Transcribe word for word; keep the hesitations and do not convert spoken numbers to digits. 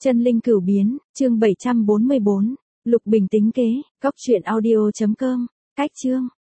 Chân linh cửu biến, chương bảy trăm bốn mươi bốn, Lục Bình tính kế, góc truyện audio chấm com, cách chương.